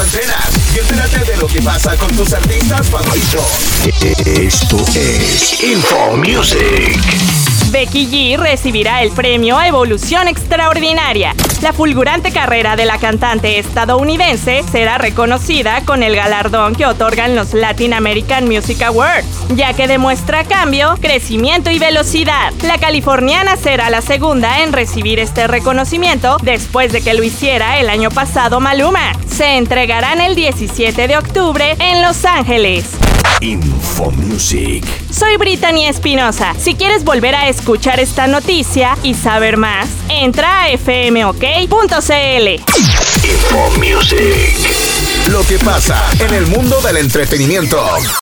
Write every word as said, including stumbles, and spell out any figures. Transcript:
antenas y entérate de lo que pasa con tus artistas favoritos. Esto es Info Music. Becky G recibirá el premio Evolución Extraordinaria. La fulgurante carrera de la cantante estadounidense será reconocida con el galardón que otorgan los Latin American Music Awards, ya que demuestra cambio, crecimiento y velocidad. La californiana será la segunda en recibir este reconocimiento después de que lo hiciera el año pasado Maluma. Se entregarán el diecisiete de octubre en Los Ángeles. Info Music. Soy Brittany Espinosa. Si quieres volver a escuchar esta noticia y saber más, entra a f m o k punto c l. Info Music. Lo que pasa en el mundo del entretenimiento.